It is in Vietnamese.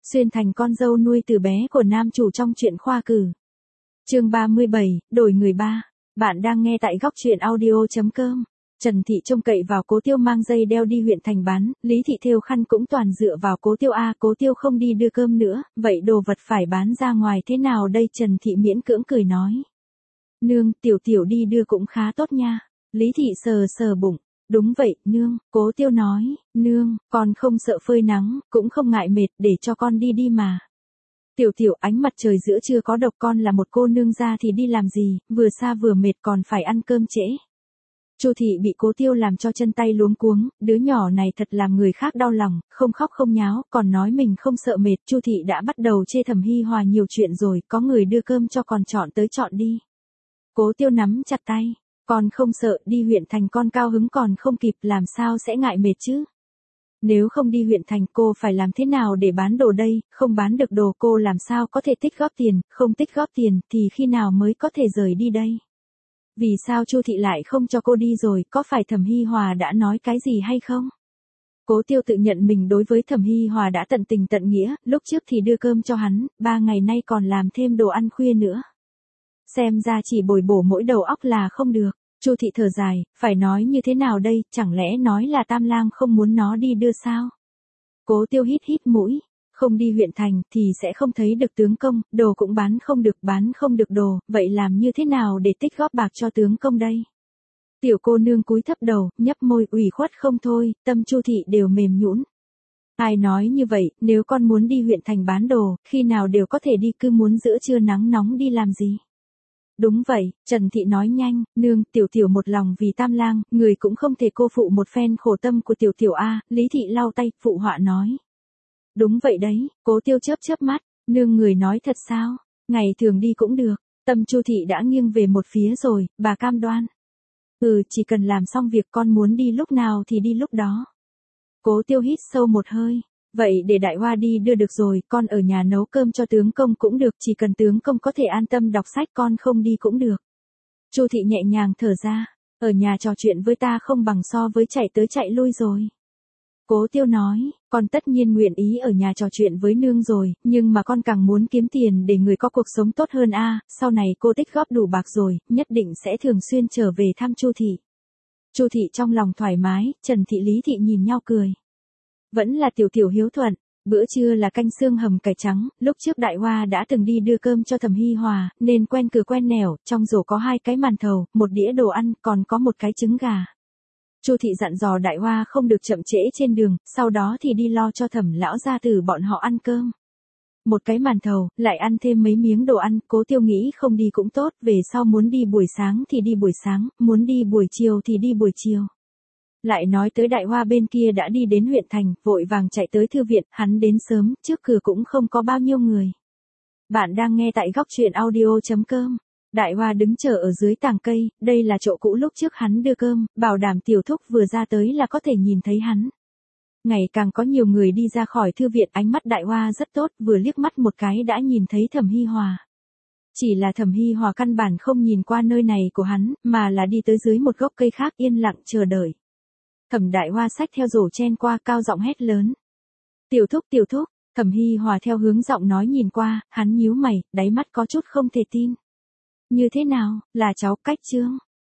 Xuyên thành con dâu nuôi từ bé của nam chủ trong truyện khoa cử. Chương 37, đổi người ba. Bạn đang nghe tại góc truyện audio.com. Trần Thị trông cậy vào Cố Tiêu mang dây đeo đi huyện thành bán, Lý Thị thêu khăn cũng toàn dựa vào Cố Tiêu a, Cố Tiêu không đi đưa cơm nữa, vậy đồ vật phải bán ra ngoài thế nào đây? Trần Thị miễn cưỡng cười nói. Nương, tiểu tiểu đi đưa cũng khá tốt nha. Lý Thị sờ sờ bụng. Đúng vậy, nương, Cố Tiêu nói, nương, con không sợ phơi nắng, cũng không ngại mệt, để cho con đi đi mà. Tiểu tiểu, ánh mặt trời giữa trưa có độc, con là một cô nương ra thì đi làm gì, vừa xa vừa mệt còn phải ăn cơm trễ. Chu Thị bị Cố Tiêu làm cho chân tay luống cuống, đứa nhỏ này thật làm người khác đau lòng, không khóc không nháo, còn nói mình không sợ mệt. Chu Thị đã bắt đầu chê Thẩm Hy Hòa nhiều chuyện rồi, có người đưa cơm cho còn chọn tới chọn đi. Cố Tiêu nắm chặt tay, con không sợ, đi huyện thành con cao hứng còn không kịp, làm sao sẽ ngại mệt chứ? Nếu không đi huyện thành cô phải làm thế nào để bán đồ đây, không bán được đồ cô làm sao có thể tích góp tiền, không tích góp tiền thì khi nào mới có thể rời đi đây? Vì sao Chu Thị lại không cho cô đi rồi, có phải Thẩm Hy Hòa đã nói cái gì hay không? Cố Tiêu tự nhận mình đối với Thẩm Hy Hòa đã tận tình tận nghĩa, lúc trước thì đưa cơm cho hắn, 3 ngày nay còn làm thêm đồ ăn khuya nữa. Xem ra chỉ bồi bổ mỗi đầu óc là không được. Chu Thị thở dài, phải nói như thế nào đây, chẳng lẽ nói là Tam Lang không muốn nó đi đưa sao? Cố Tiêu hít hít mũi, không đi huyện thành thì sẽ không thấy được tướng công, đồ cũng bán không được đồ, vậy làm như thế nào để tích góp bạc cho tướng công đây? Tiểu cô nương cúi thấp đầu, nhấp môi ủy khuất không thôi, tâm Chu Thị đều mềm nhũn. Ai nói như vậy, nếu con muốn đi huyện thành bán đồ, khi nào đều có thể đi, cứ muốn giữa trưa nắng nóng đi làm gì? Đúng vậy, Trần Thị nói nhanh, nương, tiểu tiểu một lòng vì Tam Lang, người cũng không thể cô phụ một phen khổ tâm của tiểu tiểu a. Lý Thị lau tay, phụ họa nói. Đúng vậy đấy, Cố Tiêu chớp chớp mắt, nương người nói thật sao? Ngày thường đi cũng được. Tâm Chu Thị đã nghiêng về một phía rồi, bà cam đoan. Chỉ cần làm xong việc con muốn đi lúc nào thì đi lúc đó. Cố Tiêu hít sâu một hơi. Vậy để Đại Hoa đi đưa được rồi, con ở nhà nấu cơm cho tướng công cũng được, chỉ cần tướng công có thể an tâm đọc sách con không đi cũng được. Chu Thị nhẹ nhàng thở ra, ở nhà trò chuyện với ta không bằng so với chạy tới chạy lui rồi. Cố Tiêu nói, con tất nhiên nguyện ý ở nhà trò chuyện với nương rồi, nhưng mà con càng muốn kiếm tiền để người có cuộc sống tốt hơn a. Sau này cô tích góp đủ bạc rồi, nhất định sẽ thường xuyên trở về thăm Chu Thị. Chu Thị trong lòng thoải mái, Trần Thị Lý Thị nhìn nhau cười. Vẫn là tiểu tiểu hiếu thuận, bữa trưa là canh xương hầm cải trắng, lúc trước Đại Hoa đã từng đi đưa cơm cho Thẩm Hy Hòa, nên quen cửa quen nẻo, trong rổ có 2 cái màn thầu, 1 đĩa đồ ăn, còn có 1 cái trứng gà. Chu Thị dặn dò Đại Hoa không được chậm trễ trên đường, sau đó thì đi lo cho Thẩm lão gia tử bọn họ ăn cơm. 1 cái màn thầu, lại ăn thêm mấy miếng đồ ăn, Cố Tiêu nghĩ không đi cũng tốt, về sau muốn đi buổi sáng thì đi buổi sáng, muốn đi buổi chiều thì đi buổi chiều. Lại nói tới Đại Hoa bên kia đã đi đến huyện thành, vội vàng chạy tới thư viện, hắn đến sớm, trước cửa cũng không có bao nhiêu người. Bạn đang nghe tại góc truyện audio.com. Đại Hoa đứng chờ ở dưới tàng cây, đây là chỗ cũ lúc trước hắn đưa cơm, bảo đảm tiểu thúc vừa ra tới là có thể nhìn thấy hắn. Ngày càng có nhiều người đi ra khỏi thư viện, ánh mắt Đại Hoa rất tốt, vừa liếc mắt một cái đã nhìn thấy Thẩm Hy Hòa. Chỉ là Thẩm Hy Hòa căn bản không nhìn qua nơi này của hắn, mà là đi tới dưới một gốc cây khác yên lặng chờ đợi. Thẩm Đại Hoa xách theo rổ chen qua, cao giọng hét lớn. Tiểu thúc, Thẩm Hy Hòa theo hướng giọng nói nhìn qua, hắn nhíu mày, đáy mắt có chút không thể tin. Như thế nào, là cháu Cách Trương?